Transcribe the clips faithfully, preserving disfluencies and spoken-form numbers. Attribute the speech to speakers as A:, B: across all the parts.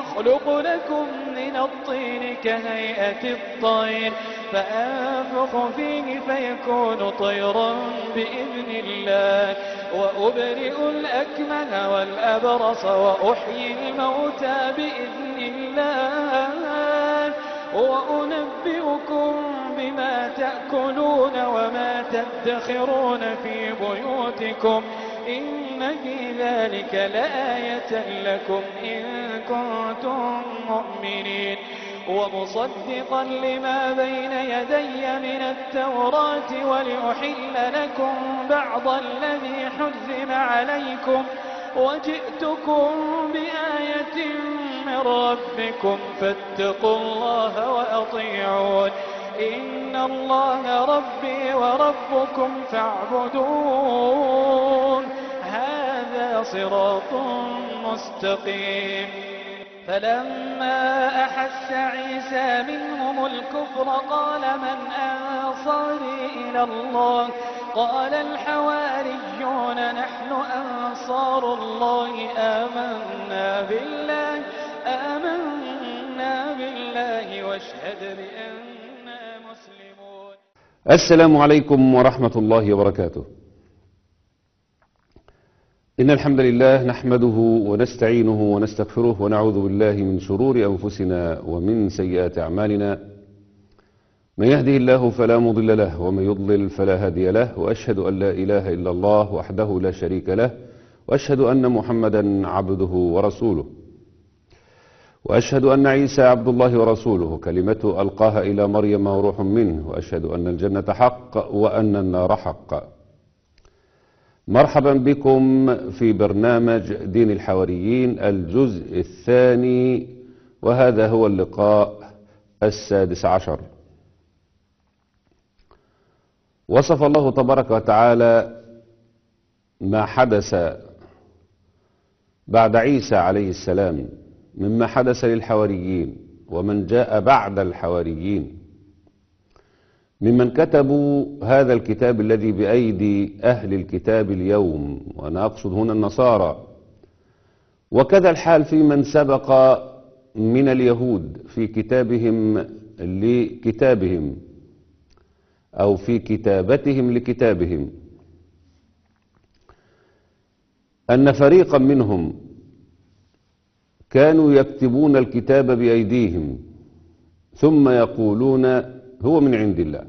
A: يخلق لكم من الطين كهيئة الطير فأنفخ فيه فيكون طيرا بإذن الله وأبرئ الأكمه والأبرص وأحيي الموتى بإذن الله وأنبئكم بما تأكلون وما تدخرون في بيوتكم إن في ذلك لآية لكم إن كنتم مؤمنين ومصدقا لما بين يدي من التوراة ولأحل لكم بعض الذي حرم عليكم وجئتكم بآية من ربكم فاتقوا الله وأطيعون إن الله ربي وربكم فاعبدون هذا صراط مستقيم فلما أحس عيسى منهم الكفر قال من أنصاري إلى الله قال الحواريون نحن أنصار الله آمنا بالله آمنا بالله واشهد بأننا مسلمون.
B: السلام عليكم ورحمة الله وبركاته. إن الحمد لله نحمده ونستعينه ونستغفره ونعوذ بالله من شرور أنفسنا ومن سيئات أعمالنا من يهده الله فلا مضل له ومن يضلل فلا هادي له وأشهد أن لا إله إلا الله وحده لا شريك له وأشهد أن محمدا عبده ورسوله وأشهد أن عيسى عبد الله ورسوله كلمته ألقاها إلى مريم وروح منه وأشهد أن الجنة حق وأن النار حق. مرحبا بكم في برنامج دين الحواريين الجزء الثاني وهذا هو اللقاء السادس عشر. وصف الله تبارك وتعالى ما حدث بعد عيسى عليه السلام مما حدث للحواريين ومن جاء بعد الحواريين ممن كتبوا هذا الكتاب الذي بأيدي أهل الكتاب اليوم وأنا أقصد هنا النصارى وكذا الحال في من سبق من اليهود في كتابهم لكتابهم أو في كتابتهم لكتابهم أن فريقا منهم كانوا يكتبون الكتاب بأيديهم ثم يقولون هو من عند الله.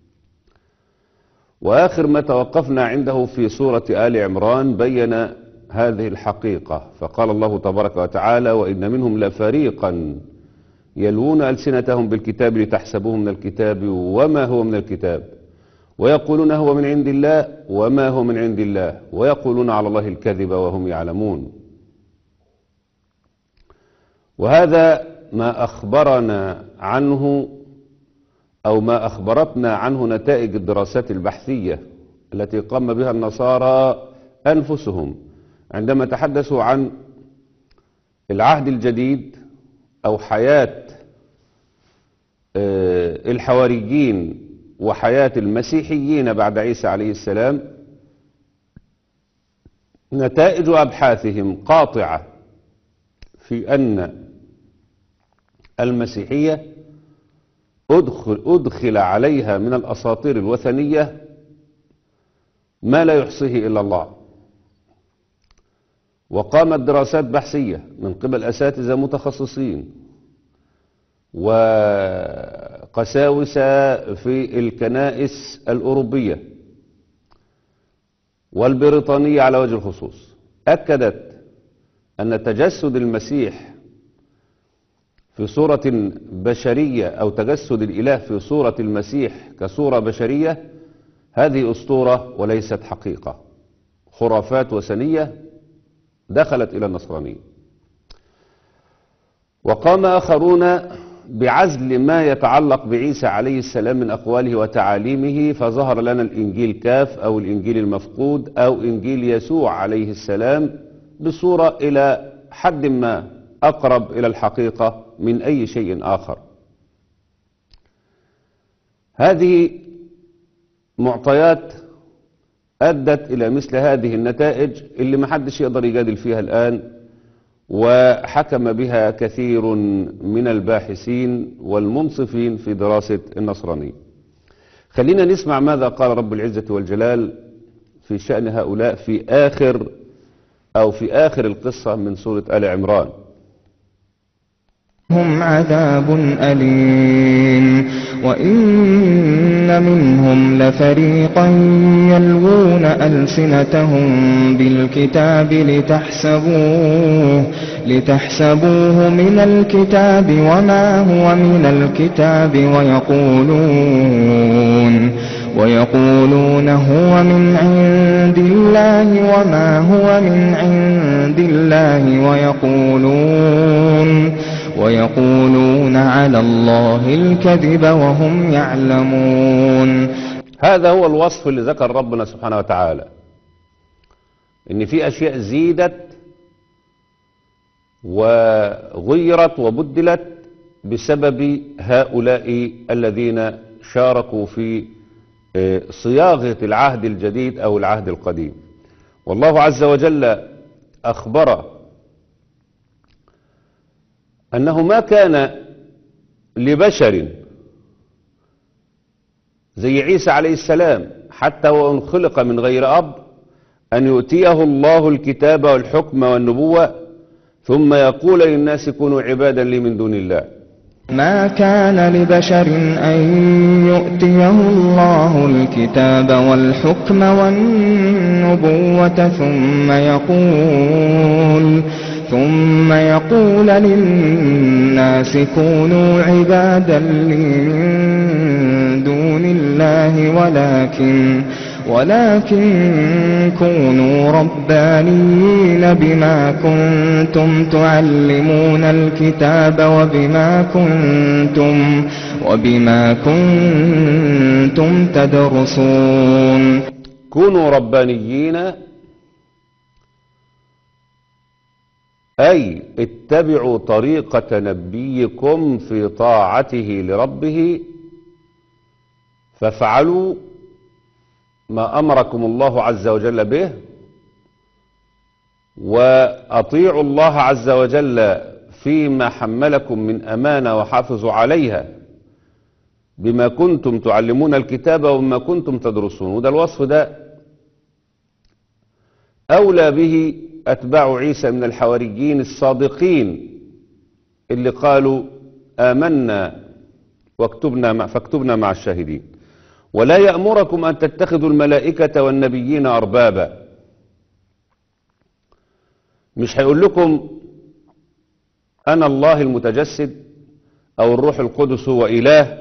B: وآخر ما توقفنا عنده في سورة آل عمران بين هذه الحقيقة فقال الله تبارك وتعالى وإن منهم لفريقا يلوون ألسنتهم بالكتاب لتحسبوه من الكتاب وما هو من الكتاب ويقولون هو من عند الله وما هو من عند الله ويقولون على الله الكذب وهم يعلمون. وهذا ما أخبرنا عنه أو ما أخبرتنا عنه نتائج الدراسات البحثية التي قام بها النصارى أنفسهم عندما تحدثوا عن العهد الجديد أو حياة الحواريين وحياة المسيحيين بعد عيسى عليه السلام. نتائج أبحاثهم قاطعة في أن المسيحية أدخل, أدخل عليها من الأساطير الوثنية ما لا يحصيه إلا الله. وقامت دراسات بحثية من قبل أساتذة متخصصين وقساوسة في الكنائس الأوروبية والبريطانية على وجه الخصوص أكدت أن تجسد المسيح في صورة بشرية أو تجسد الإله في صورة المسيح كصورة بشرية هذه أسطورة وليست حقيقة، خرافات وثنية دخلت إلى النصرانية. وقام آخرون بعزل ما يتعلق بعيسى عليه السلام من أقواله وتعاليمه فظهر لنا الإنجيل كاف أو الإنجيل المفقود أو إنجيل يسوع عليه السلام بصورة إلى حد ما أقرب إلى الحقيقة من أي شيء آخر. هذه معطيات أدت إلى مثل هذه النتائج اللي محدش يقدر يجادل فيها الآن وحكم بها كثير من الباحثين والمنصفين في دراسة النصرانية. خلينا نسمع ماذا قال رب العزة والجلال في شأن هؤلاء في آخر أو في آخر القصة من سورة آل عمران.
C: هم عذاب أليم وإن منهم لفريقا يلوون ألسنتهم بالكتاب لتحسبوه لتحسبوه من الكتاب وما هو من الكتاب ويقولون ويقولون هو من عند الله وما هو من عند الله ويقولون ويقولون على الله الكذب وهم يعلمون.
B: هذا هو الوصف اللي ذكر ربنا سبحانه وتعالى، ان في اشياء زيدت وغيرت وبدلت بسبب هؤلاء الذين شاركوا في صياغة العهد الجديد او العهد القديم. والله عز وجل اخبر أنه ما كان لبشر زي عيسى عليه السلام حتى وإن خلق من غير أب أن يؤتيه الله الكتاب والحكم والنبوة ثم يقول للناس كونوا عبادا لي من دون الله.
C: ما كان لبشر أن يؤتيه الله الكتاب والحكم والنبوة ثم يقول ثم يقول للناس كونوا عبادا لي من دون الله ولكن ولكن كونوا ربانيين بما كنتم تعلمون الكتاب وبما كنتم وبما كنتم تدرسون.
B: كونوا ربانيين أي اتبعوا طريقة نبيكم في طاعته لربه فافعلوا ما أمركم الله عز وجل به وأطيعوا الله عز وجل فيما حملكم من أمانة وحافظوا عليها بما كنتم تعلمون الكتاب وبما كنتم تدرسون. وده الوصف ده أولى به أتباع عيسى من الحواريين الصادقين اللي قالوا آمنا واكتبنا مع فاكتبنا مع الشاهدين. ولا يأمركم أن تتخذوا الملائكة والنبيين أربابا. مش هيقول لكم أنا الله المتجسد أو الروح القدس هو إله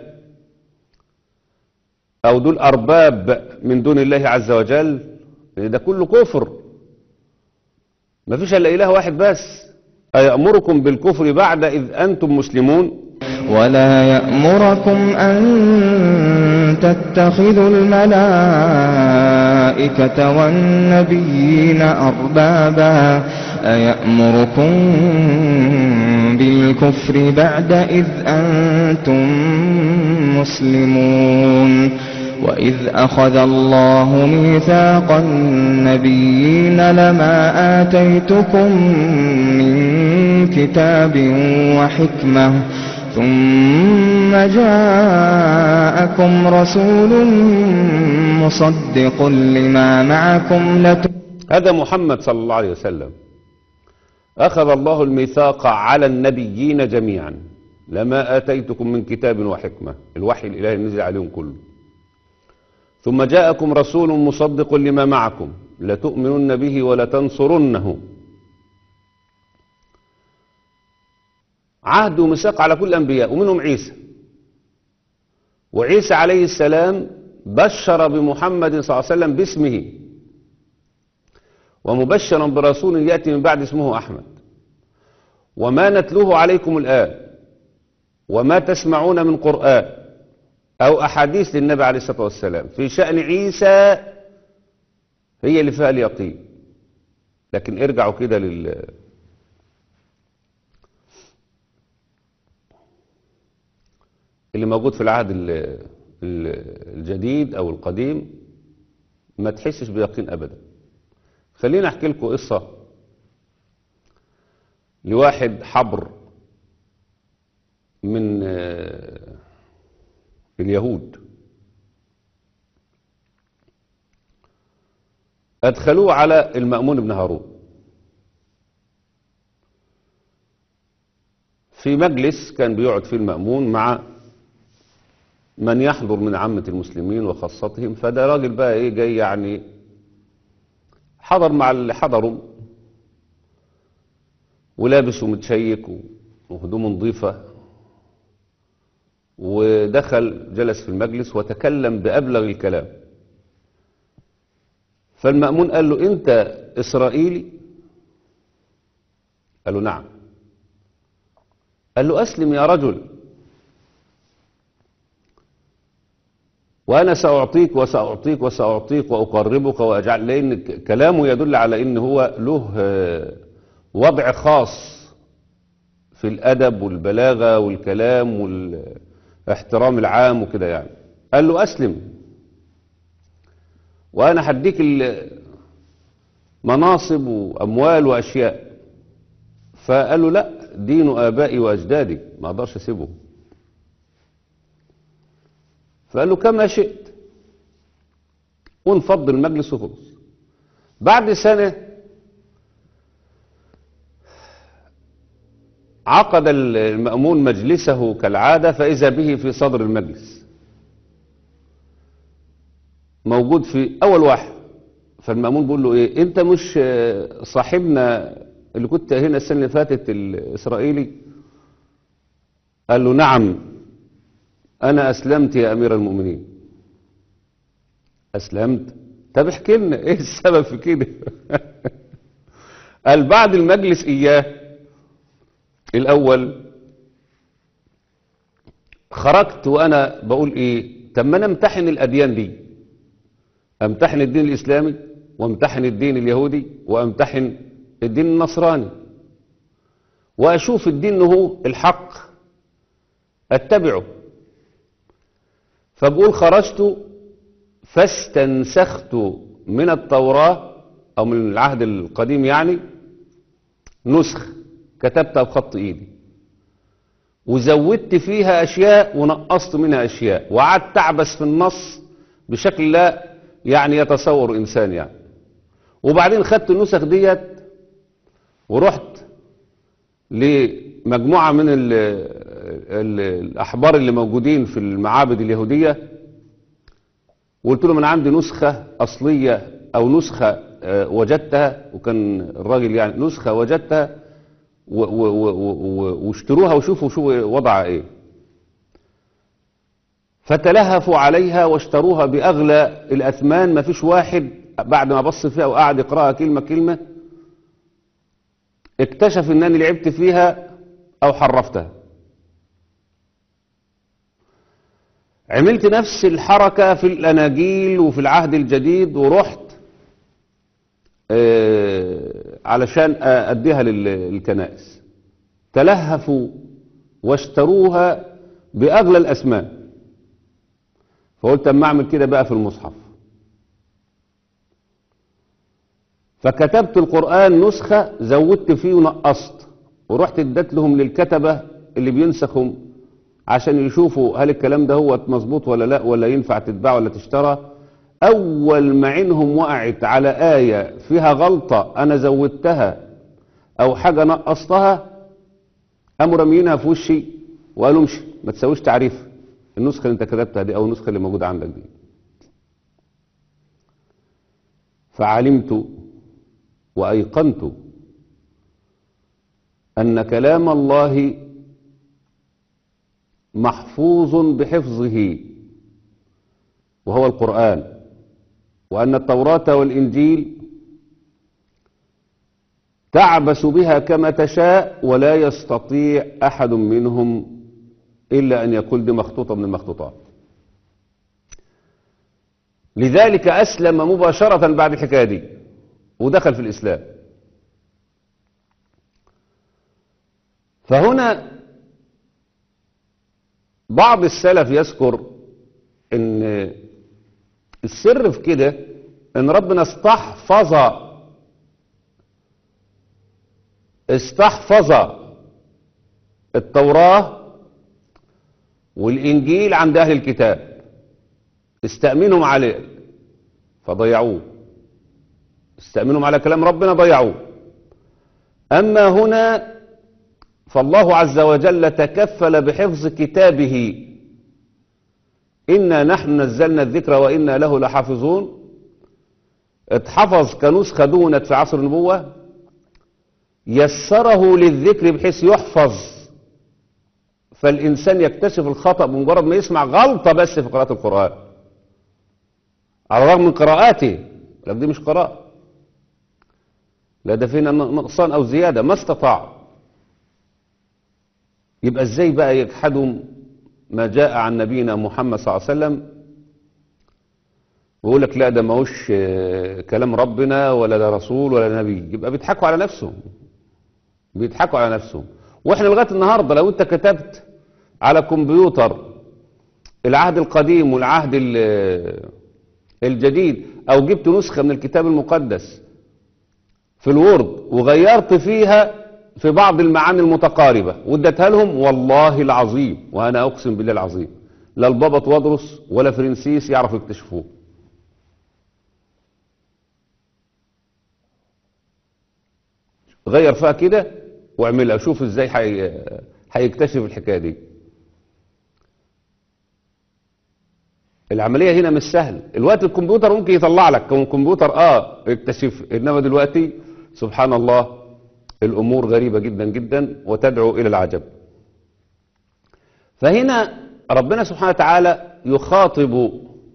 B: أو دول أرباب من دون الله عز وجل. ده كله كفر، ما فيش إلا إله واحد بس. أيأمركم بالكفر بعد إذ أنتم مسلمون.
C: ولا يأمركم أن تتخذوا الملائكة والنبيين أربابا. أيأمركم بالكفر بعد إذ أنتم مسلمون. وإذ أخذ الله ميثاق النبيين لما آتيتكم من كتاب وحكمة ثم جاءكم رسول مصدق لما معكم لت...
B: هذا محمد صلى الله عليه وسلم. أخذ الله الميثاق على النبيين جميعا لما آتيتكم من كتاب وحكمة، الوحي الإلهي نزل عليهم كله. ثم جاءكم رسول مصدق لما معكم لتؤمنن به ولتنصرنه. عهد وميثاق على كل الأنبياء ومنهم عيسى. وعيسى عليه السلام بشر بمحمد صلى الله عليه وسلم باسمه ومبشرا برسول يأتي من بعد اسمه أحمد. وما نتلوه عليكم الآن وما تسمعون من قرآن أو أحاديث للنبي عليه الصلاة والسلام في شأن عيسى هي اللي فيها اليقين. لكن ارجعوا كده لل اللي موجود في العهد الجديد أو القديم ما تحسش بيقين أبدا. خلينا أحكي لكم قصة لواحد حبر من آه، اليهود، أدخلوه على المأمون بن هارون في مجلس كان بيقعد فيه المأمون مع من يحضر من عامة المسلمين وخاصتهم. فده راجل بقى ايه جاي يعني حضر مع اللي حضروا ولابس ومتشيك وهدومه نظيفة، ودخل جلس في المجلس وتكلم بأبلغ الكلام. فالمأمون قال له: أنت إسرائيلي؟ قال له: نعم. قال له: أسلم يا رجل وأنا سأعطيك وسأعطيك وسأعطيك وأقربك وأجعل، لأن كلامه يدل على أنه هو له وضع خاص في الأدب والبلاغة والكلام والاحترام العام وكده يعني. قال له: أسلم وأنا هديك مناصب وأموال وأشياء. فقال له: لا، دين آبائي وأجدادي ما أقدرش أسيبه. فقال له: كما شئت، ونفض المجلس وخلص. بعد سنة عقد المأمون مجلسه كالعادة، فإذا به في صدر المجلس موجود في أول واحد. فالمأمون بيقول له: إيه أنت مش صاحبنا اللي كنت هنا السنة اللي فاتت الإسرائيلي؟ قال له: نعم، أنا أسلمت يا أمير المؤمنين. أسلمت؟ طب احكي لنا إيه السبب في كده؟ قال: بعد المجلس إياه الأول خرجت وأنا بقول إيه، طب ما أنا امتحن الأديان دي، امتحن الدين الإسلامي وامتحن الدين اليهودي وامتحن الدين النصراني، وأشوف الدين هو الحق أتبعه. فبقول: خرجت فاستنسخت من التوراة أو من العهد القديم يعني نسخ كتبتها بخط إيدي، وزودت فيها أشياء ونقصت منها أشياء، وقعدت أعبس في النص بشكل لا يعني يتصور إنسان يعني. وبعدين خدت النسخ ديت ورحت لمجموعة من ال ال الأحبار اللي موجودين في المعابد اليهودية، وقلت لهم: أنا عندي نسخة أصلية أو نسخة وجدتها، وكان الراجل يعني نسخة وجدتها، واشتروها وشوفوا شو وضعها ايه. فتلهفوا عليها واشتروها بأغلى الأثمان. ما فيش واحد بعد ما بص فيها وقعد يقرأها كلمة كلمة اكتشف انني لعبت فيها او حرفتها. عملت نفس الحركة في الأناجيل وفي العهد الجديد، ورحت آه علشان أديها للكنائس. تلهفوا واشتروها بأغلى الأثمان. فقلت اما أعمل كده بقى في المصحف، فكتبت القرآن نسخة زودت فيه ونقصت، ورحت اديت لهم للكتبة اللي بينسخوا عشان يشوفوا هل الكلام ده هو مظبوط ولا لا، ولا ينفع تتباع ولا تشترى. أول ما عينهم وقعت على آية فيها غلطة أنا زودتها أو حاجة نقصتها، قاموا راميينها في وشي وقالوا: امشي ما تسويش تعريف النسخة اللي انت كتبتها دي أو النسخة اللي موجودة عندك دي. فعلمت وأيقنت أن كلام الله محفوظ بحفظه وهو القرآن، وأن التوراة والإنجيل تعبس بها كما تشاء، ولا يستطيع أحد منهم إلا أن يقول دي مخطوطة من المخطوطات. لذلك أسلم مباشرة بعد الحكاية دي ودخل في الإسلام. فهنا بعض السلف يذكر ان السر في كده، ان ربنا استحفظ استحفظ التوراة والإنجيل عند أهل الكتاب، استأمنهم عليه فضيعوه، استأمنهم على كلام ربنا ضيعوه. أما هنا فالله عز وجل تكفل بحفظ كتابه، إنا نحن نزلنا الذكر وإنا له لحافظون. اتحفظ كنسخة دونت في عصر النبوة، يسره للذكر بحيث يحفظ، فالإنسان يكتشف الخطأ بمجرد ما يسمع غلطة بس في قراءة القرآن، على الرغم من قراءاته، لكن دي مش قراءة، لا ده فينا نقصان أو زيادة ما استطاع. يبقى ازاي بقى يجحدوا ما جاء عن نبينا محمد صلى الله عليه وسلم ويقول لك لا ده ماهوش كلام ربنا ولا ده رسول ولا نبي؟ يبقى بيضحكوا على نفسهم، بيضحكوا على نفسهم. واحنا لغايه النهارده لو انت كتبت على كمبيوتر العهد القديم والعهد الجديد او جبت نسخه من الكتاب المقدس في الوورد وغيرت فيها في بعض المعاني المتقاربه واديتها لهم، والله العظيم وانا اقسم بالله العظيم لا البابا توادرس ولا فرنسيس يعرفوا يكتشفوه. غير فيها كده واعملها، شوف ازاي هيكتشف الحكايه دي. العمليه هنا مش سهل. الوقت الكمبيوتر ممكن يطلع لك الكمبيوتر اه يكتشف، انما دلوقتي سبحان الله الامور غريبه جدا جدا وتدعو الى العجب. فهنا ربنا سبحانه وتعالى يخاطب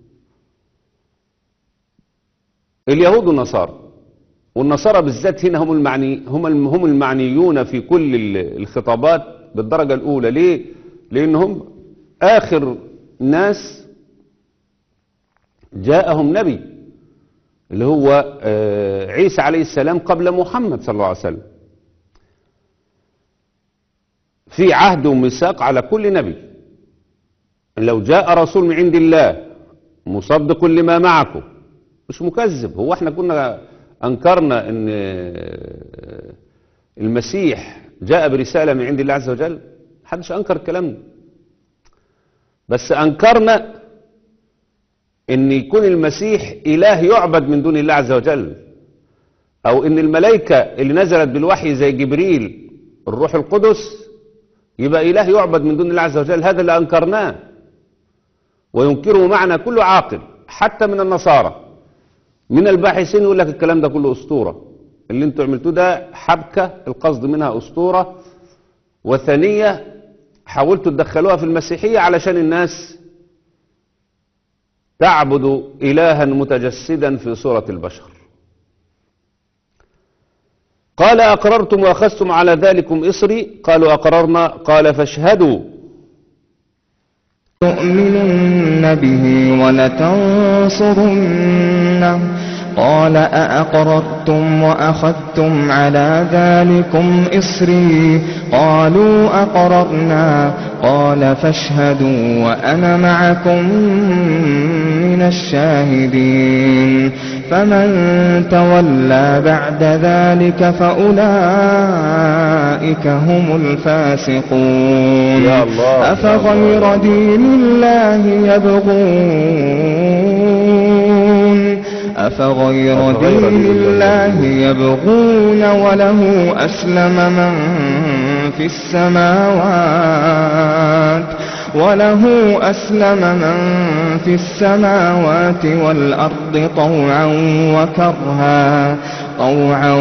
B: اليهود والنصارى، والنصارى بالذات هنا هم المعني هم هم المعنيون في كل الخطابات بالدرجه الاولى. ليه؟ لانهم اخر ناس جاءهم نبي اللي هو عيسى عليه السلام قبل محمد صلى الله عليه وسلم. في عهد وميثاق على كل نبي، لو جاء رسول من عند الله مصدق لما معكم، مش مكذب. هو احنا كنا انكرنا ان المسيح جاء برسالة من عند الله عز وجل؟ محدش انكر الكلام ده، بس انكرنا ان يكون المسيح اله يعبد من دون الله عز وجل، او ان الملائكة اللي نزلت بالوحي زي جبريل الروح القدس يبقى اله يعبد من دون الله عز وجل. هذا اللي انكرناه وينكره معنا كل عاقل حتى من النصارى. من الباحثين يقول لك الكلام ده كله اسطورة، اللي انتوا عملتوه ده حبكة، القصد منها اسطورة وثنية حاولتوا تدخلوها في المسيحية علشان الناس تعبد إلها متجسدا في صورة البشر. قال أقررتم وأخذتم على ذلكم إصري؟ قالوا أقررنا. قال فاشهدوا.
C: تؤمنن به ولتنصرنه؟ قال أأقررتم وأخذتم على ذلكم إصري؟ قالوا أقررنا. قال فاشهدوا وأنا معكم من الشاهدين. فمن تولى بعد ذلك فأولئك هم الفاسقون.
B: يا الله.
C: أفغير دين الله يبغون أفغير دين الله يبغون وله أسلم من في السماوات وله أسلم من في السماوات والأرض طوعا وكرها طوعا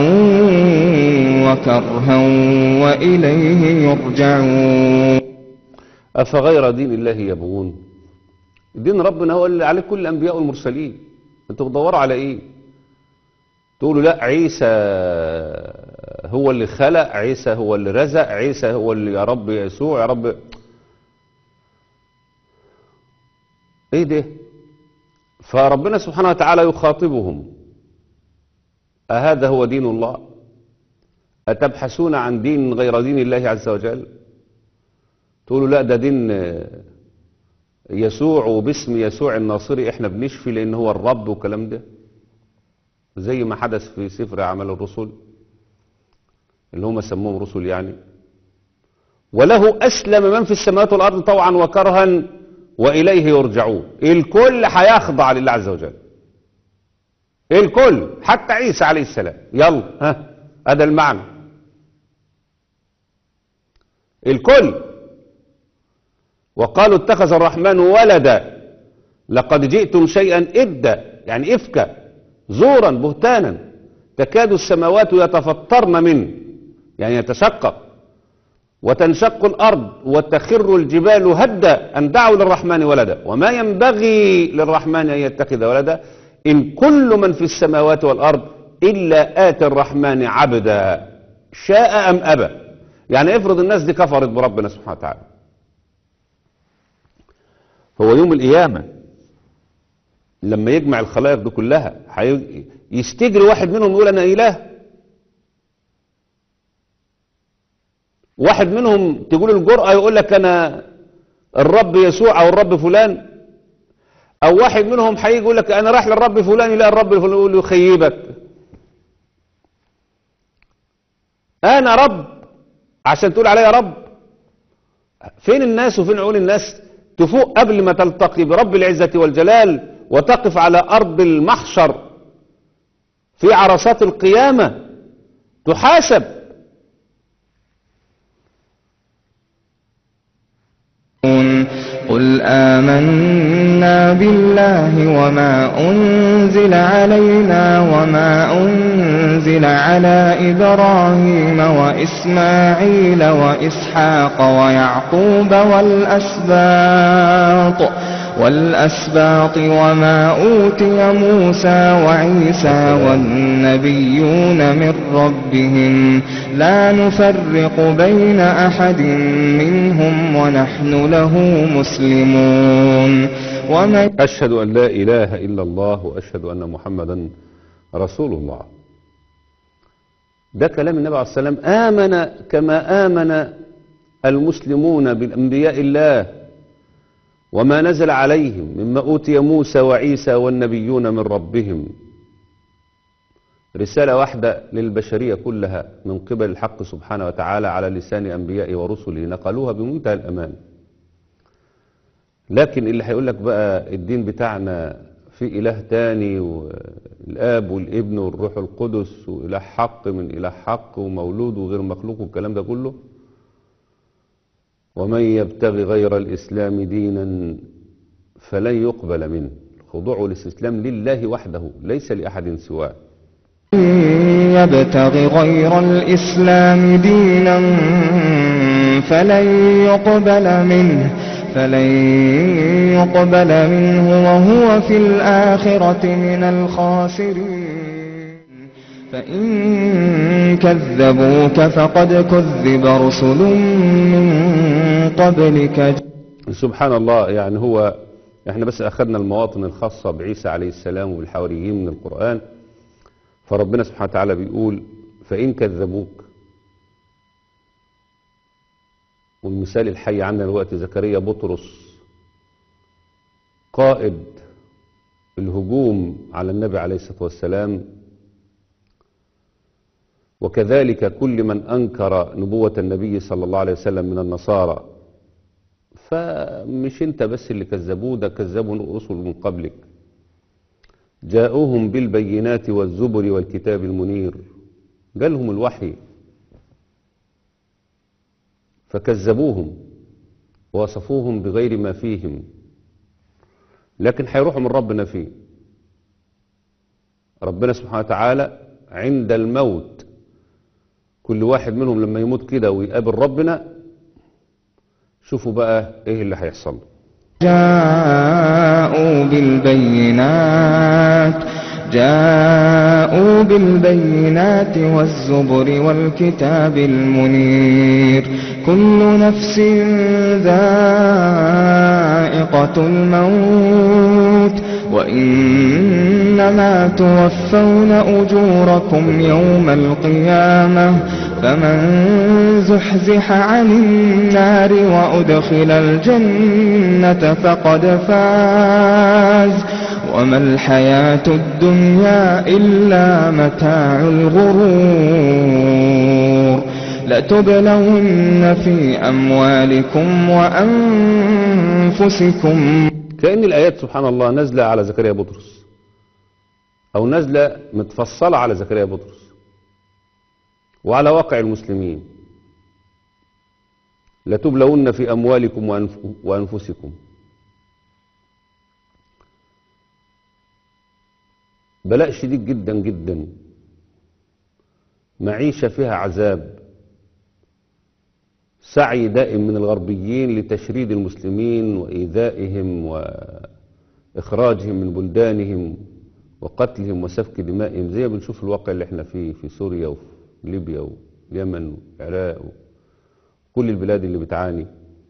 C: وكرها وإليه يرجعون.
B: أفغير دين الله يبغون؟ دين ربنا هو اللي عليه كل الأنبياء والمرسلين، انتوا بتدوروا على ايه؟ تقولوا لا عيسى هو اللي خلق، عيسى هو اللي رزق، عيسى هو اللي يا رب يسوع يا رب. ايه ده؟ فربنا سبحانه وتعالى يخاطبهم: أهذا هو دين الله؟ أتبحثون عن دين غير دين الله عز وجل؟ تقولوا لا ده دين يسوع وباسم يسوع الناصري احنا بنشفي لان هو الرب والكلام ده، زي ما حدث في سفر اعمال الرسل. اللي هم سموهم رسل يعني. وله أسلم من في السماوات والأرض طوعا وكرها وإليه يرجعون. الكل هيخضع لله عز وجل، الكل حتى عيسى عليه السلام. يلا ها، هذا المعنى، الكل. وقالوا اتخذ الرحمن ولدا لقد جئتم شيئا إدا، يعني إفكا، زورا، بهتانا، تكاد السماوات يتفطرن منه، يعني يتشقق، وتنشق الأرض وتخر الجبال هدا أن دعوا للرحمن ولدا وما ينبغي للرحمن أن يتخذ ولدا إن كل من في السماوات والأرض إلا آتي الرحمن عبدا شاء أم أبى. يعني افرض الناس دي كفرت بربنا سبحانه وتعالى، هو يوم القيامة لما يجمع الخلائق دي كلها يستجري واحد منهم يقول أنا إله؟ واحد منهم تقول الجرأة يقول لك أنا الرب يسوع أو الرب فلان؟ أو واحد منهم هيجي يقول لك أنا رايح للرب فلان، يلاقي الرب فلان يقول له يخيبك، أنا رب عشان تقول عليا رب؟ فين الناس وفين عقول الناس تفوق قبل ما تلتقي برب العزة والجلال وتقف على أرض المحشر في عرصات القيامة تحاسب؟
C: قل آمنا بالله وما أنزل علينا وما أنزل على إبراهيم وإسماعيل وإسحاق ويعقوب والأسباط والأسباط وما أوتي موسى وعيسى والنبيون من ربهم لا نفرق بين أحد منهم ونحن له مسلمون. ومن
B: أشهد أن لا إله إلا الله وأشهد أن محمدا رسول الله. ده كلام النبي عليه الصلاة والسلام. آمن كما آمن المسلمون بالأنبياء الله وما نزل عليهم مما أوتي موسى وعيسى والنبيون من ربهم. رسالة واحدة للبشرية كلها من قبل الحق سبحانه وتعالى على لسان أنبيائه ورسله، نقلوها بمنتهى الأمان. لكن اللي هيقول لك بقى الدين بتاعنا في إله تاني والآب والابن والروح القدس وإله حق من إله حق ومولود وغير مخلوق والكلام ده كله، ومن يبتغي غير الإسلام دينا فلن يقبل منه. الخضوع والاستسلام لله وحده ليس لأحد سواه.
C: يبتغي غير الإسلام دينا فلن يقبل منه فلن يقبل منه وهو في الآخرة من الخاسرين. فإن كذبوك فقد كذب رسل من قبلك.
B: سبحان الله. يعني هو احنا بس أخذنا المواطن الخاصة بعيسى عليه السلام والحواريين من القرآن، فربنا سبحانه وتعالى بيقول فإن كذبوك. والمثال الحي عندنا الوقت زكريا بطرس قائد الهجوم على النبي عليه الصلاة والسلام، وكذلك كل من أنكر نبوة النبي صلى الله عليه وسلم من النصارى. فمش انت بس اللي كذبوه، ده كذبوا رسل من قبلك جاءوهم بالبينات والزبر والكتاب المنير، جالهم الوحي فكذبوهم ووصفوهم بغير ما فيهم، لكن هيروحوا من ربنا فيه. ربنا سبحانه وتعالى عند الموت كل واحد منهم لما يموت كده ويقابل ربنا، شوفوا بقى ايه اللي هيحصل.
C: جاءوا بالبينات جاءوا بالبينات والزبر والكتاب المنير. كل نفس ذائقة الموت وإنما توفون أجوركم يوم القيامة فمن زحزح عن النار وأدخل الجنة فقد فاز وما الحياة الدنيا إلا متاع الغرور لتبلون في أموالكم وأنفسكم.
B: كأن الآيات سبحان الله نازلة على زكريا بطرس أو نازلة متفصلة على زكريا بطرس وعلى واقع المسلمين. لتبلون في أموالكم وأنفسكم. بلاء شديد جدا جدا، معيشة فيها عذاب، سعي دائم من الغربيين لتشريد المسلمين وإيذائهم وإخراجهم من بلدانهم وقتلهم وسفك دمائهم، زي ما بنشوف الواقع اللي احنا فيه في سوريا وفي ليبيا واليمن والعراق وكل البلاد اللي بتعاني.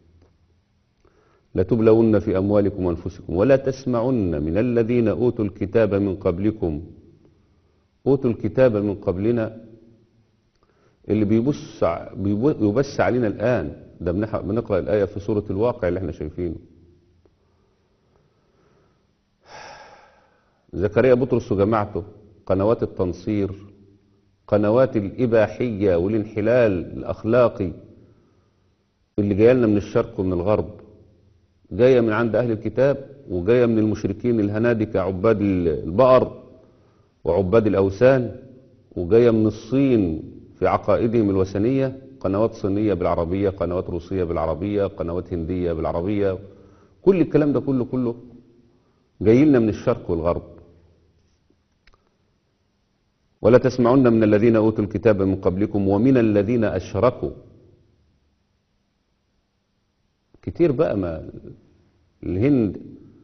B: لتبلون في أموالكم وأنفسكم ولا تسمعن من الذين أوتوا الكتاب من قبلكم. أوتوا الكتاب من قبلنا اللي بيبص بيبص علينا الآن، ده بنقرأ الآية في سورة الواقع اللي احنا شايفينه. زكريا بطرس وجماعته، قنوات التنصير، قنوات الإباحية والانحلال الأخلاقي اللي جاية لنا من الشرق ومن الغرب، جاية من عند أهل الكتاب وجاية من المشركين الهنادكة عباد البقر وعباد الأوثان، وجاية من الصين في عقائدهم الوثنية، قنوات صينية بالعربية، قنوات روسية بالعربية، قنوات هندية بالعربية، كل الكلام ده كله كله جاي لنا من الشرق والغرب. ولا تسمعن من الذين أوتوا الكتاب من قبلكم ومن الذين أشركوا. كتير بقى ما الهند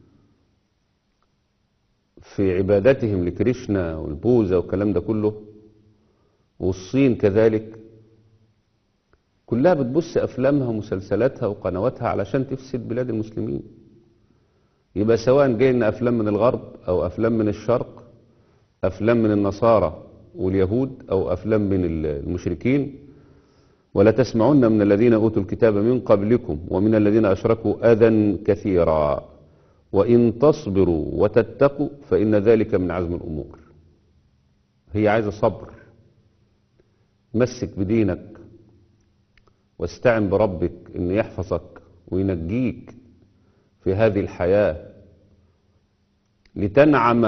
B: في عبادتهم لكريشنا والبوذا والكلام ده كله، والصين كذلك، كلها بتبص أفلامها ومسلسلاتها وقنواتها علشان تفسد بلاد المسلمين. يبقى سواء جاي لنا أفلام من الغرب أو أفلام من الشرق، أفلام من النصارى واليهود أو أفلام من المشركين. ولا تسمعن من الذين أوتوا الكتاب من قبلكم ومن الذين أشركوا أذى كثيرا وإن تصبروا وتتقوا فإن ذلك من عزم الأمور. هي عايزة صبر، مسك بدينك واستعن بربك إن يحفظك وينجيك في هذه الحياة لتنعم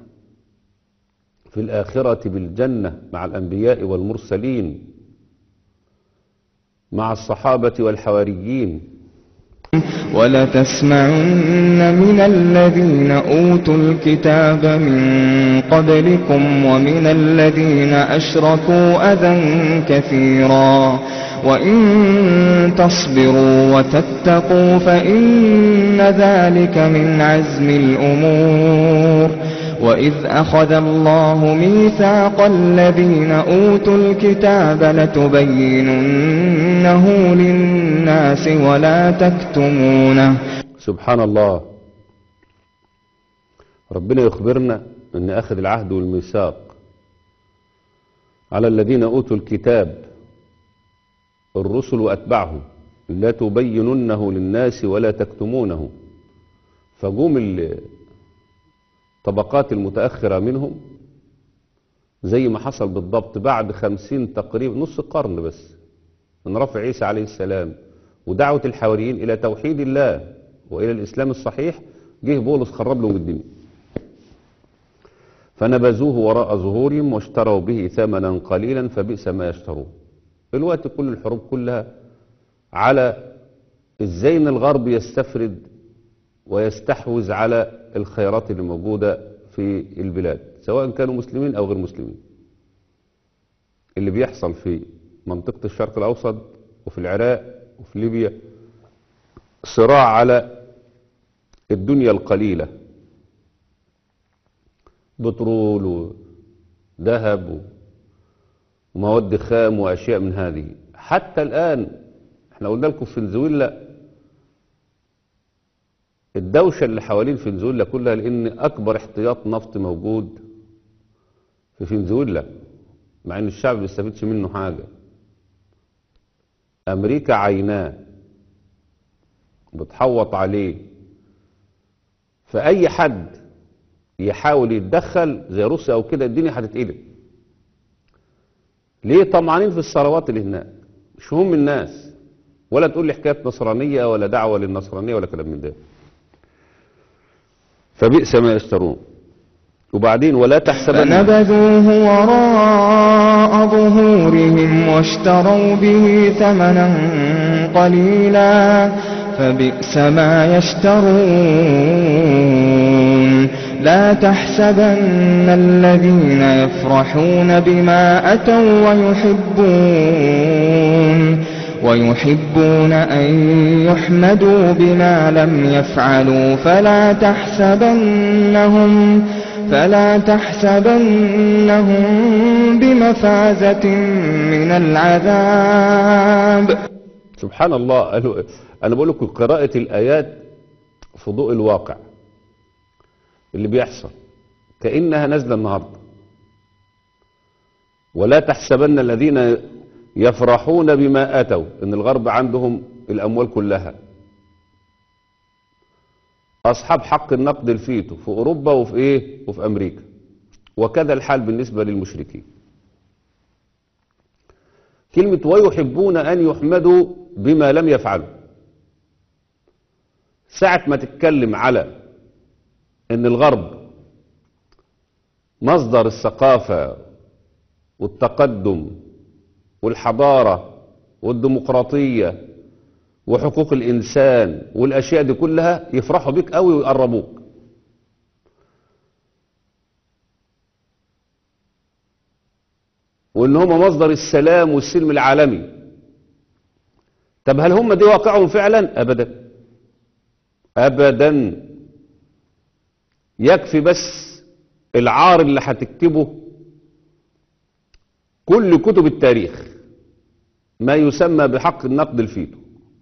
B: في الآخرة بالجنة مع الأنبياء والمرسلين مع الصحابة والحواريين.
C: ولتسمعن من الذين أوتوا الكتاب من قبلكم ومن الذين أشركوا أذى كثيرا وإن تصبروا وتتقوا فإن ذلك من عزم الأمور. وإذ أخذ الله ميثاق الذين أوتوا الكتاب لتبيننه للناس ولا تكتمونه.
B: سبحان الله، ربنا يخبرنا أن أخذ العهد والميثاق على الذين أوتوا الكتاب، الرسل وأتباعهم، لتبيننه للناس ولا تكتمونه. فقوم الطبقات المتأخرة منهم زي ما حصل بالضبط بعد خمسين تقريبا نص قرن بس من رفع عيسى عليه السلام ودعوة الحواريين إلى توحيد الله وإلى الإسلام الصحيح، جه بولس خرب لهم الدنيا، فنبذوه وراء ظهورهم واشتروا به ثمنا قليلا فبئس ما يشترون. الوقت كل الحروب كلها على ازاي ان الغرب يستفرد ويستحوذ على الخيرات اللي موجودة في البلاد سواء كانوا مسلمين او غير مسلمين. اللي بيحصل في منطقة الشرق الاوسط وفي العراق وفي ليبيا صراع على الدنيا القليلة، بترول وذهب ومواد خام واشياء من هذه. حتى الان احنا قلنا لكم فنزويلا الدوشة اللي حوالين فنزويلا كلها لان اكبر احتياط نفط موجود في فنزويلا، مع ان الشعب ما بيستفيدش منه حاجة. أمريكا عيناه بتحوط عليه، فأي حد يحاول يتدخل زي روسيا أو كده الدنيا هتتقلب. ليه؟ طمعانين في الثروات اللي هناك، مش هم الناس، ولا تقول لي حكاية نصرانية ولا دعوة للنصرانية ولا كلام من ده. فبئس ما يشترون. وبعدين ولا تحسبن
C: فنبذوه وراء ظهورهم واشتروا به ثمنا قليلا فبئس ما يشترون. لا تحسبن الذين يفرحون بما أتوا ويحبون ويحبون أن يحمدوا بما لم يفعلوا فلا تحسبنهم فلا تحسبنهم بمفازة من العذاب.
B: سبحان الله. أنا بقول لكم قراءة الآيات في ضوء الواقع اللي بيحصل كأنها نازلة النهاردة. ولا تحسبن الذين يفرحون بما أتوا، إن الغرب عندهم الأموال كلها، أصحاب حق النقد الفيتو في أوروبا وفي إيه وفي أمريكا، وكذا الحال بالنسبة للمشركين. كلمة ويحبون أن يحمدوا بما لم يفعلوا، ساعة ما تتكلم على إن الغرب مصدر الثقافة والتقدم والحضارة والديمقراطية وحقوق الإنسان والأشياء دي كلها، يفرحوا بيك قوي ويقربوك. وإن هم مصدر السلام والسلم العالمي. طب هل هم دي واقعهم فعلا؟ أبدا أبدا. يكفي بس العار اللي هتكتبه كل كتب التاريخ، ما يسمى بحق النقد الفيتو.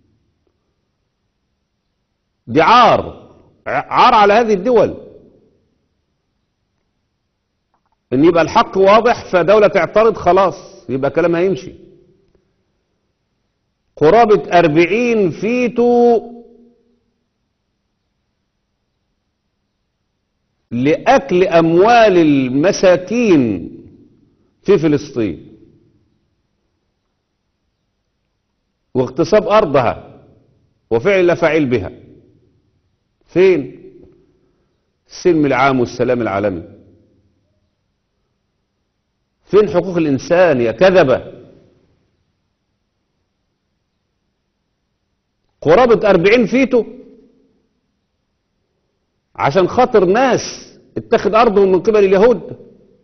B: دي عار عار على هذه الدول، ان يبقى الحق واضح فدولة تعترض خلاص يبقى كلامها يمشي. قرابة أربعين فيتو لأكل أموال المساكين في فلسطين واغتصاب أرضها وفعل لا فاعل بها. فين السلم العام والسلام العالمي؟ فين حقوق الإنسان يا كذبة؟ قرابة أربعين فيتو عشان خاطر ناس اتخذ أرضهم من قبل اليهود.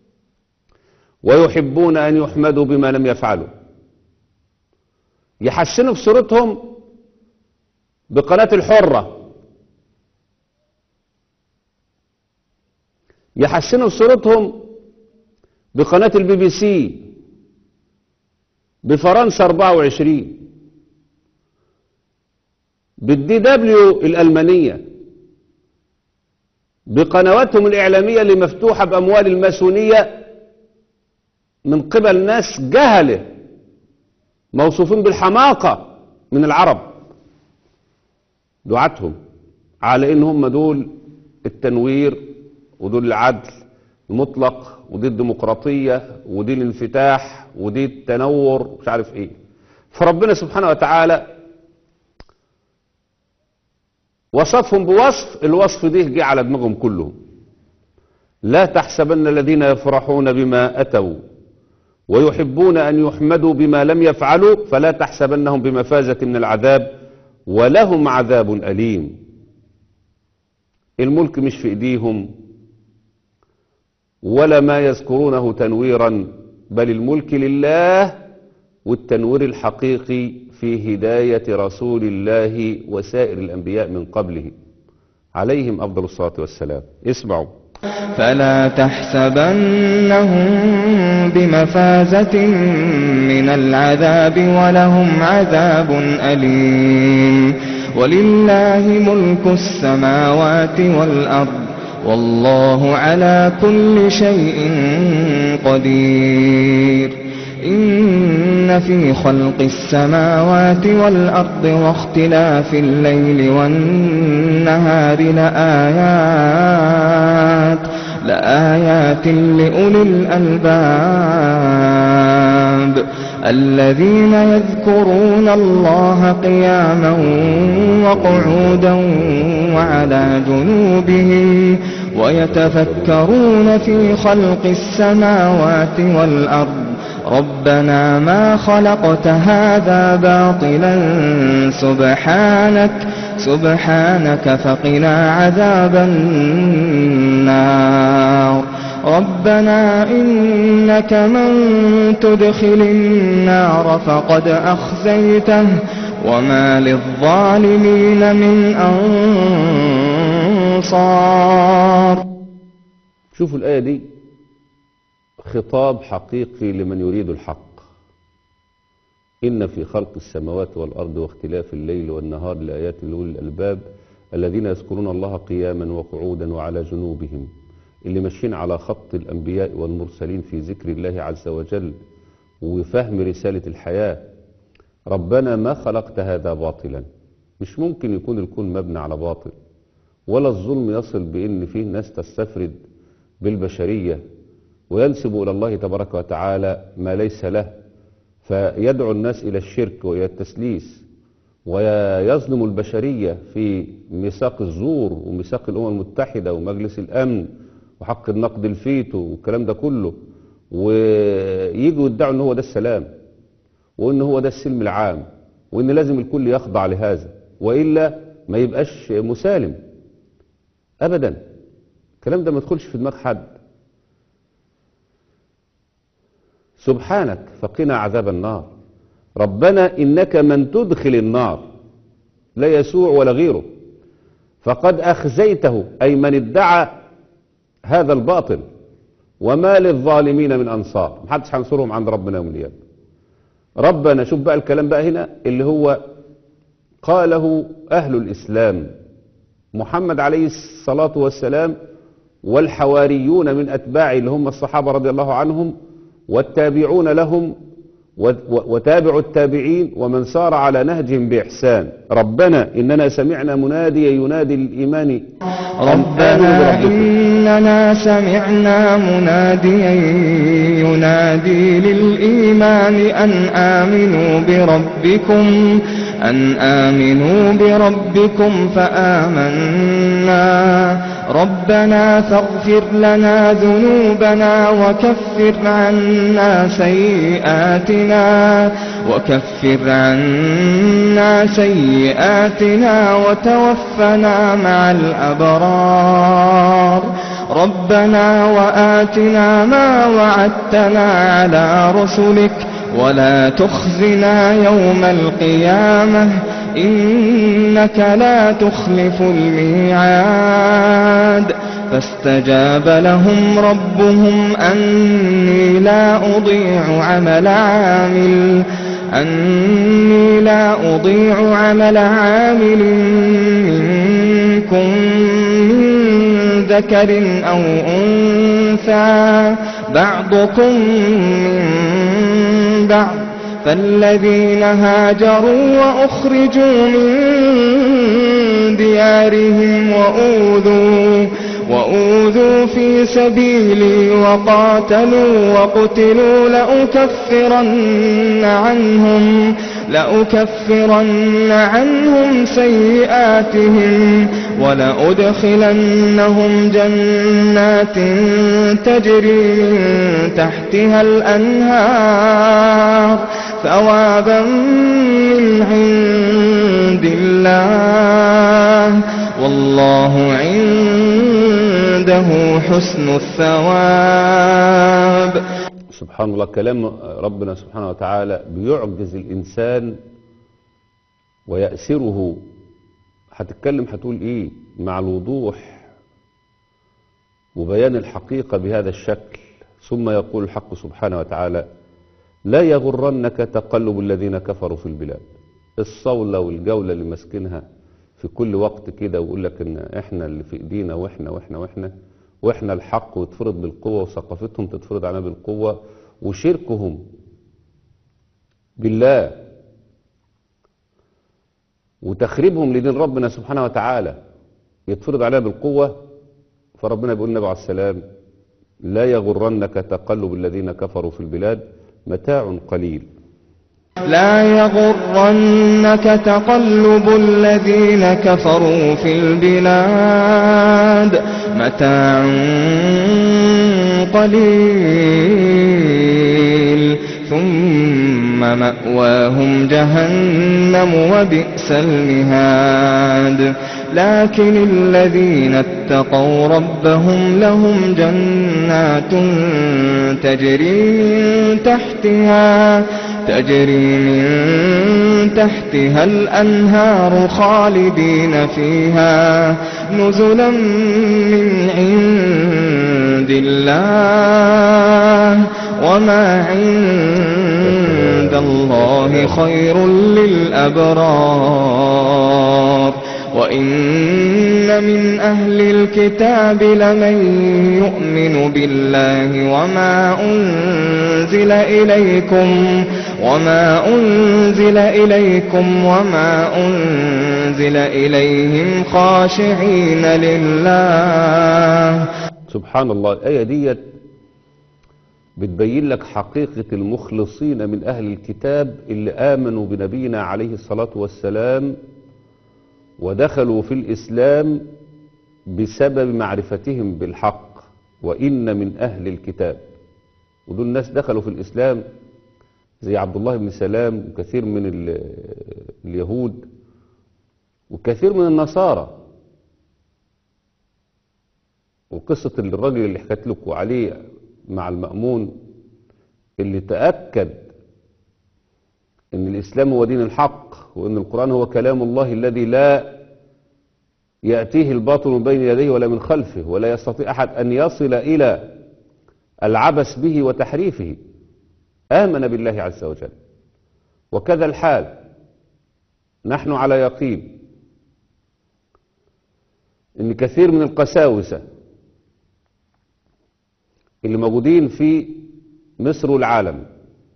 B: ويحبون أن يحمدوا بما لم يفعلوا، يحسنوا في صورتهم بقناة الحرة، يحسنوا في صورتهم بقناة البي بي سي، بفرنسا أربعة وعشرين، بالدي دبليو الألمانية، بقنواتهم الإعلامية اللي مفتوحة بأموال الماسونية من قبل ناس جهلة موصوفين بالحماقة من العرب، دعاتهم على ان هم دول التنوير ودول العدل المطلق ودي الديمقراطية ودي الانفتاح ودي التنور مش عارف ايه. فربنا سبحانه وتعالى وصفهم بوصف، الوصف ده جه على دماغهم كلهم. لا تحسبن الذين يفرحون بما أتوا ويحبون أن يحمدوا بما لم يفعلوا فلا تحسبنهم بمفازة من العذاب ولهم عذاب أليم. الملك مش في إيديهم ولا ما يذكرونه تنويرا، بل الملك لله، والتنوير الحقيقي في هداية رسول الله وسائر الأنبياء من قبله عليهم أفضل الصلاة والسلام. اسمعوا.
C: فلا تحسبنهم بمفازة من العذاب ولهم عذاب أليم. ولله ملك السماوات والأرض والله على كل شيء قدير. إن في خلق السماوات والأرض واختلاف الليل والنهار لآيات لآيات لأولي الألباب الذين يذكرون الله قياما وقعودا وعلى جنوبهم ويتفكرون في خلق السماوات والأرض ربنا ما خلقت هذا باطلا سبحانك سبحانك فقنا عذاب النار ربنا إنك من تدخل النار فقد أخزيته وما للظالمين من أنصار.
B: شوفوا الآية دي خطاب حقيقي لمن يريد الحق. إن في خلق السماوات والأرض واختلاف الليل والنهار لآيات لأولي الألباب الذين يذكرون الله قياما وقعودا وعلى جنوبهم، اللي ماشيين على خط الأنبياء والمرسلين في ذكر الله عز وجل وفهم رسالة الحياة. ربنا ما خلقت هذا باطلا، مش ممكن يكون الكون مبني على باطل، ولا الظلم يصل بأن فيه ناس تستفرد بالبشرية وينسب إلى الله تبارك وتعالى ما ليس له، فيدعو الناس إلى الشرك وإلى التسليس ويظلم البشرية في ميثاق الزور وميثاق الأمم المتحدة ومجلس الأمن وحق النقد الفيتو والكلام ده كله، ويجوا يدعوا ان هو ده السلام وان هو ده السلم العام وان لازم الكل يخضع لهذا وإلا ما يبقاش مسالم ابدا. الكلام ده ما يدخلش في دماغ حد. سبحانك فقنا عذاب النار، ربنا إنك من تدخل النار لا يسوع ولا غيره فقد أخزيته، أي من ادعى هذا الباطل، وما للظالمين من أنصار، محدش هينصرهم عند ربنا يوم القيامة. ربنا شوف بقى الكلام بقى هنا اللي هو قاله أهل الإسلام، محمد عليه الصلاة والسلام والحواريون من أتباعه اللي هم الصحابة رضي الله عنهم والتابعون لهم وتابع التابعين ومن سار على نهجهم بإحسان. ربنا إننا سمعنا مناديا ينادي للإيمان
C: ربنا إننا سمعنا مناديا ينادي للإيمان أن آمنوا بربكم أن آمنوا بربكم فآمنا ربنا فاغفر لنا ذنوبنا وكفر عنا سيئاتنا وكفر عنا سيئاتنا وتوفنا مع الأبرار ربنا وآتنا ما وعدتنا على رسلك ولا تخزنا يوم القيامة إنك لا تخلف الميعاد. فاستجاب لهم ربهم أني لا أضيع عمل عامل أني لا أضيع عمل عامل منكم من ذكر أو أنثى بعضكم من بعض فالذين هاجروا وأخرجوا من ديارهم وأوذوا وأوذوا في سبيلي وقاتلوا وقتلوا لأكفرن عنهم لأكفرن عنهم سيئاتهم ولأدخلنهم جنات تجري من تحتها الأنهار ثوابا من عند الله والله عنده حسن الثواب.
B: سبحان الله، كلام ربنا سبحانه وتعالى بيعجز الإنسان ويأسره. هتتكلم هتقول إيه مع الوضوح وبيان الحقيقة بهذا الشكل. ثم يقول الحق سبحانه وتعالى لا يغرنك تقلب الذين كفروا في البلاد. الصولة والجولة اللي ماسكينها في كل وقت كده ويقول لك ان احنا اللي في ايدينا واحنا واحنا واحنا واحنا الحق ويتفرض بالقوة وثقافتهم تتفرض علينا بالقوة وشركهم بالله وتخريبهم لدين ربنا سبحانه وتعالى يتفرض عليها بالقوة. فربنا بيقول النبي عليه السلام لا يغرنك تقلب الذين كفروا في البلاد متاع قليل.
C: لا يغرنك تقلب الذين كفروا في البلاد متاع قليل ثم مأواهم جهنم وبئس المهاد. لكن الذين اتقوا ربهم لهم جنات تجري من تحتها تجري من تحتها الأنهار خالدين فيها نزلا من عند الله وما عند الله خير للأبرار. وإن من أهل الكتاب لمن يؤمن بالله وما أنزل إليكم وما أنزل إليكم وما أنزل إليهم خاشعين لله.
B: سبحان الله. الآية ديت بتبين لك حقيقة المخلصين من أهل الكتاب اللي آمنوا بنبينا عليه الصلاة والسلام ودخلوا في الإسلام بسبب معرفتهم بالحق. وإن من أهل الكتاب، ودول الناس دخلوا في الإسلام زي عبد الله بن سلام وكثير من اليهود وكثير من النصارى. وقصة الرجل اللي حكيت لكم عليه مع المأمون اللي تأكد ان الإسلام هو دين الحق وان القرآن هو كلام الله الذي لا يأتيه الباطل من بين يديه ولا من خلفه ولا يستطيع أحد أن يصل إلى العبث به وتحريفه. آمن بالله عز وجل. وكذا الحال نحن على يقين ان كثير من القساوسة اللي موجودين في مصر والعالم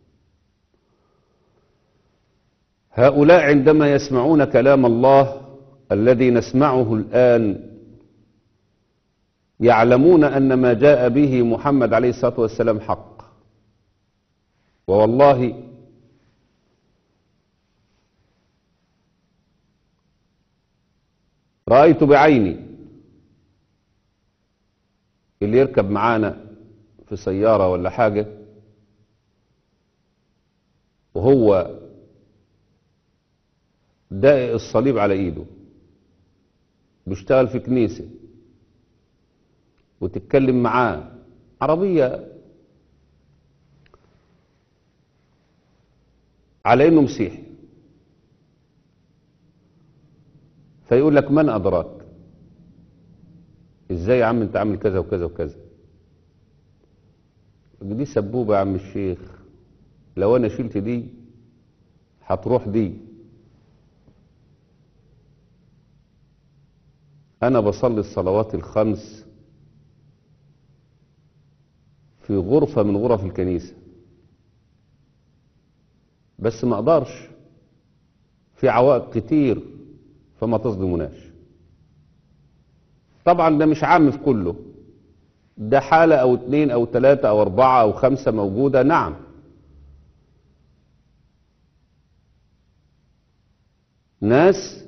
B: هؤلاء عندما يسمعون كلام الله الذي نسمعه الآن يعلمون أن ما جاء به محمد عليه الصلاة والسلام حق. ووالله رأيت بعيني اللي يركب معانا في سيارة ولا حاجة وهو دائق الصليب على ايده بيشتغل في كنيسة وتتكلم معاه عربية على انه مسيحي فيقول لك من ادراك؟ ازاي يا عم انت عامل كذا وكذا وكذا؟ دي سبوبة يا عم الشيخ، لو انا شلت دي هتروح دي. انا بصلي الصلوات الخمس في غرفة من غرف الكنيسة بس ما اقدرش، في عوائق كتير فما تصدموناش. طبعا ده مش عام في كله، ده حالة او اتنين او تلاتة او اربعة او خمسة موجودة. نعم ناس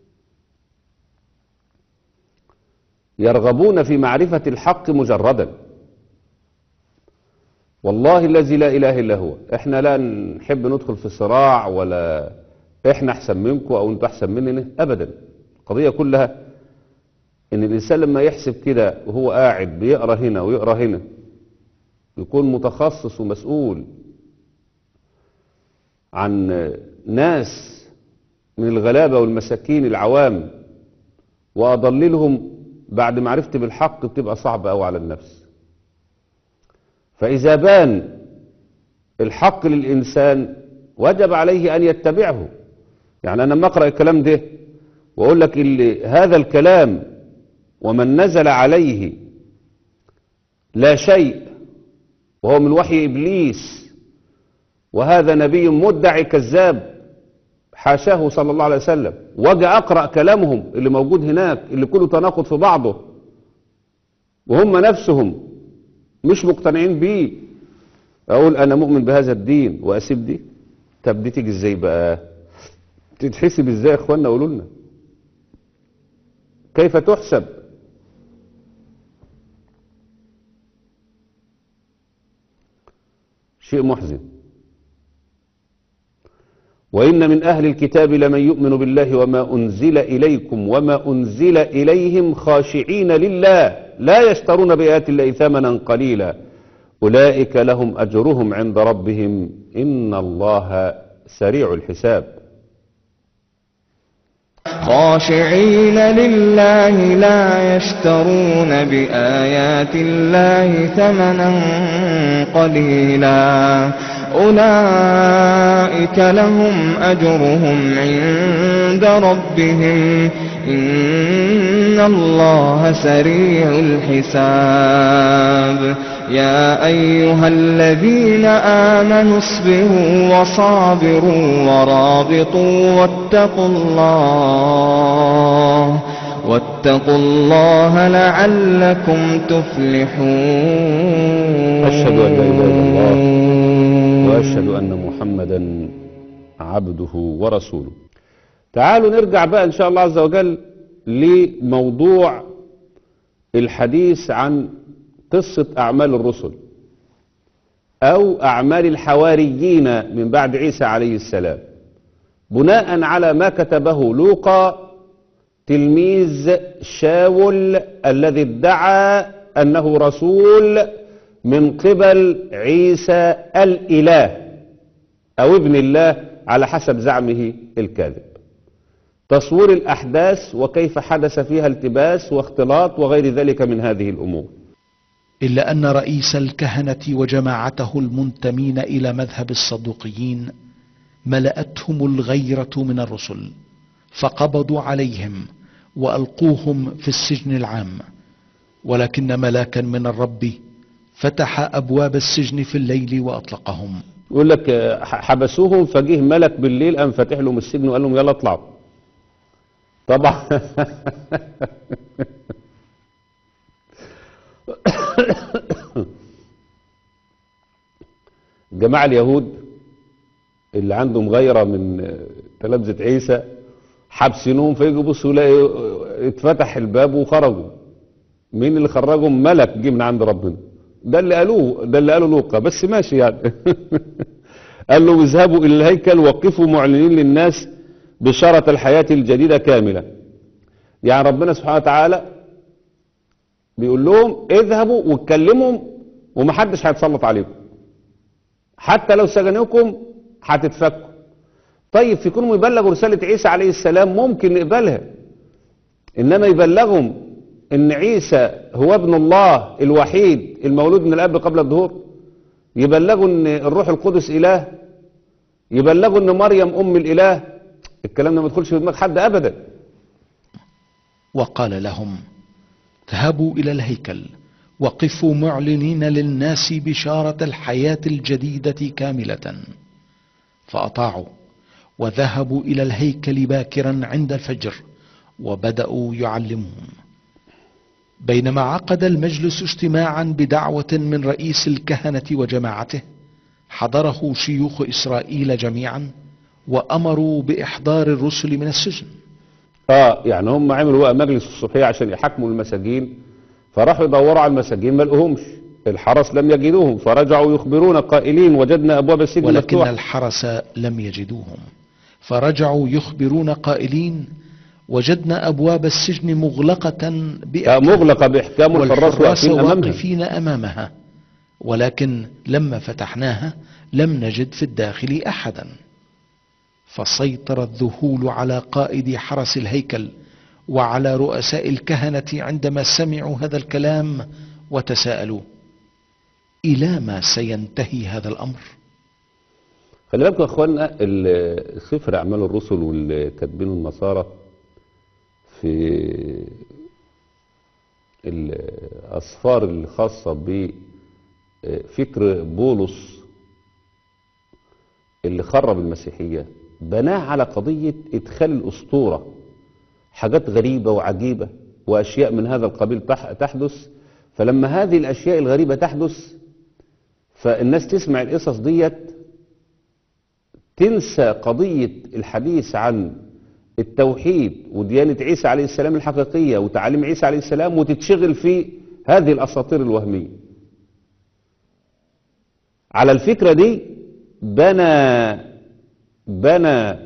B: يرغبون في معرفة الحق مجردا. والله الذي لا اله الا هو احنا لا نحب ندخل في صراع ولا احنا احسن منكم او انتوا احسن مننا ابدا. القضية كلها ان الانسان لما يحسب كده وهو قاعد بيقرا هنا ويقرا هنا يكون متخصص ومسؤول عن ناس من الغلابة والمساكين العوام واضللهم بعد معرفتي بالحق بتبقى صعبة قوي على النفس. فاذا بان الحق للانسان وجب عليه ان يتبعه. يعني انا لما اقرا الكلام ده واقول لك اللي هذا الكلام ومن نزل عليه لا شيء وهو من وحي إبليس وهذا نبي مدعي كذاب حاشاه صلى الله عليه وسلم، واجي أقرأ كلامهم اللي موجود هناك اللي كله تناقض في بعضه وهم نفسهم مش مقتنعين بيه، أقول أنا مؤمن بهذا الدين وأسيب دي؟ طب دي تيجي إزاي بقى؟ تتحسب إزاي يا إخوانا؟ قولوا لنا كيف تحسب؟ شيء محزن. وإن من أهل الكتاب لمن يؤمن بالله وما أنزل إليكم وما أنزل إليهم خاشعين لله لا يشترون بآيات الله ثمنا قليلا أولئك لهم أجرهم عند ربهم إن الله سريع الحساب.
C: خاشعين لله لا يشترون بآيات الله ثمنا قليلا أولئك لهم أجرهم عند ربهم إن الله سريع الحساب. يا أيها الذين آمنوا اصبروا وصابروا ورابطوا واتقوا الله واتقوا الله لعلكم تفلحون.
B: أشهد أن لا إله إلا الله وأشهد أن محمدا عبده ورسوله. تعالوا نرجع بقى إن شاء الله عز وجل لموضوع الحديث عن قصة أعمال الرسل أو أعمال الحواريين من بعد عيسى عليه السلام، بناء على ما كتبه لوقا تلميذ شاول الذي ادعى أنه رسول من قبل عيسى الإله أو ابن الله على حسب زعمه الكاذب. تصوير الأحداث وكيف حدث فيها التباس واختلاط وغير ذلك من هذه الأمور.
D: إلا أن رئيس الكهنة وجماعته المنتمين إلى مذهب الصدوقيين ملأتهم الغيرة من الرسل، فقبضوا عليهم وألقوهم في السجن العام، ولكن ملاكا من الرب فتح أبواب السجن في الليل وأطلقهم.
B: يقول لك حبسوهم فجيه ملك بالليل قام فاتح لهم السجن وقال لهم يلا اطلعوا. طبعا جماعة اليهود اللي عندهم غيرة من تلامذة عيسى حابسينهم، فيجوا يبصوا يلاقي اتفتح الباب وخرجوا. مين اللي خرجهم؟ ملك جه من عند ربنا. ده اللي قالوه، ده اللي قالوا لوقا، بس ماشي يعني. قال له اذهبوا الى الهيكل وقفوا معلنين للناس بشارة الحياة الجديدة كاملة. يعني ربنا سبحانه وتعالى بيقول لهم اذهبوا واتكلموا ومحدش هيتسلط عليكم، حتى لو سجنوكم هتتفكوا. طيب في كونهم يبلغوا رسالة عيسى عليه السلام ممكن نقبلها، انما يبلغهم ان عيسى هو ابن الله الوحيد المولود من الاب قبل الظهور، يبلغوا ان الروح القدس اله، يبلغوا ان مريم ام الاله، الكلام ده ما يدخلش في دماغ حد ابدا.
D: وقال لهم اذهبوا إلى الهيكل وقفوا معلنين للناس بشارة الحياة الجديدة كاملة، فأطاعوا وذهبوا إلى الهيكل باكرا عند الفجر وبدأوا يعلمون. بينما عقد المجلس اجتماعا بدعوة من رئيس الكهنة وجماعته، حضره شيوخ إسرائيل جميعا وأمروا بإحضار الرسل من السجن.
B: اه يعني هم عملوا بقى مجلس الصبحية عشان يحاكموا المساجين، فراحوا يدوروا على المساجين ما لقوهمش، الحرس لم يجدوهم، فرجعوا يخبرون قائلين وجدنا أبواب السجن
D: ولكن
B: مفتوحة.
D: الحرس لم يجدوهم، فرجعوا يخبرون قائلين وجدنا أبواب السجن مغلقة بإحكام،
B: مغلقة بإحكام،
D: والحراس واقفين أمامها، ولكن لما فتحناها لم نجد في الداخل أحدا. فسيطر الذهول على قائد حرس الهيكل وعلى رؤساء الكهنة عندما سمعوا هذا الكلام وتساءلوا إلى ما سينتهي هذا الأمر.
B: خلي بالكم يا اخوانا، سفر اعمال الرسل واللي كاتبينه النصارى في الاسفار الخاصه بفكر بولس اللي خرب المسيحية بناه على قضية إدخال الأسطورة، حاجات غريبة وعجيبة وأشياء من هذا القبيل تح- تحدث. فلما هذه الأشياء الغريبة تحدث فالناس تسمع القصص ديت تنسى قضية الحديث عن التوحيد وديانة عيسى عليه السلام الحقيقية وتعاليم عيسى عليه السلام، وتتشغل في هذه الأساطير الوهمية. على الفكرة دي بنى بنى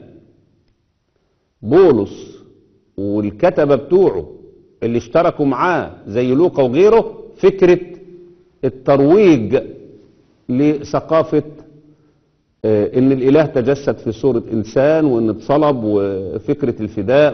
B: بولس والكتبة بتوعه اللي اشتركوا معاه زي لوقا وغيره فكرة الترويج لثقافة آه، ان الاله تجسد في صورة انسان وان اتصلب، وفكرة الفداء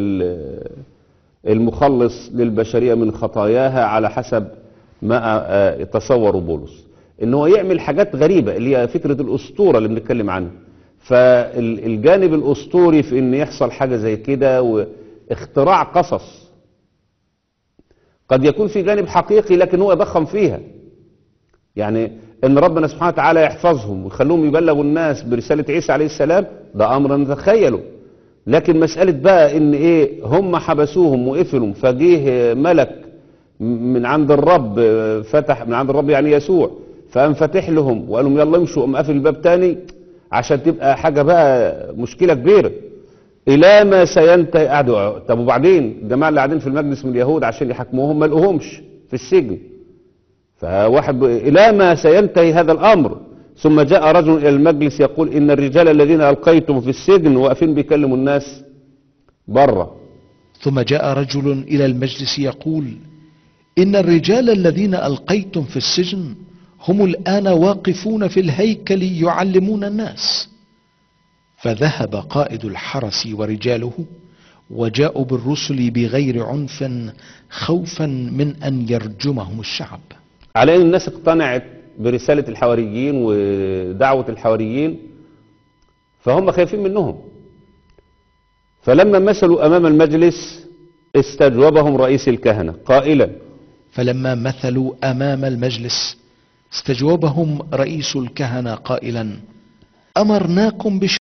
B: والمخلص للبشرية من خطاياها على حسب ما آه، تصوروا بولس. ان هو يعمل حاجات غريبة اللي هي فكرة الاسطورة اللي بنتكلم عنها. فالجانب الاسطوري في ان يحصل حاجة زي كده واختراع قصص قد يكون في جانب حقيقي لكن هو يضخم فيها، يعني ان ربنا سبحانه وتعالى يحفظهم ويخلوهم يبلغوا الناس برسالة عيسى عليه السلام ده امر نتخيله. لكن مسألة بقى ان ايه هم حبسوهم وقفلوا فجيه ملك من عند الرب فتح من عند الرب يعني يسوع فقام فاتح لهم وقال لهم يلا امشوا، قام قافل الباب تاني عشان تبقى حاجة بقى مشكلة كبيرة. الى ما سينتهي قعدوا طب وبعدين الجماعة اللي قاعدين في المجلس من اليهود عشان يحكموهم ما لقوهمش في السجن، فواحد ب... إلى ما سينتهي هذا الأمر. ثم جاء رجل إلى المجلس يقول إن الرجال الذين ألقيتم في السجن واقفين بيكلموا الناس بره.
D: ثم جاء رجل إلى المجلس يقول إن الرجال الذين ألقيتم في السجن هم الآن واقفون في الهيكل يعلمون الناس. فذهب قائد الحرس ورجاله وجاءوا بالرسل بغير عنف خوفا من أن يرجمهم الشعب.
B: على أن الناس اقتنعت برسالة الحواريين ودعوة الحواريين فهم خايفين منهم. فلما مثلوا أمام المجلس استجوبهم رئيس الكهنة قائلا
D: فلما مثلوا أمام المجلس استجوبهم رئيس الكهنة قائلا أمرناكم بشيء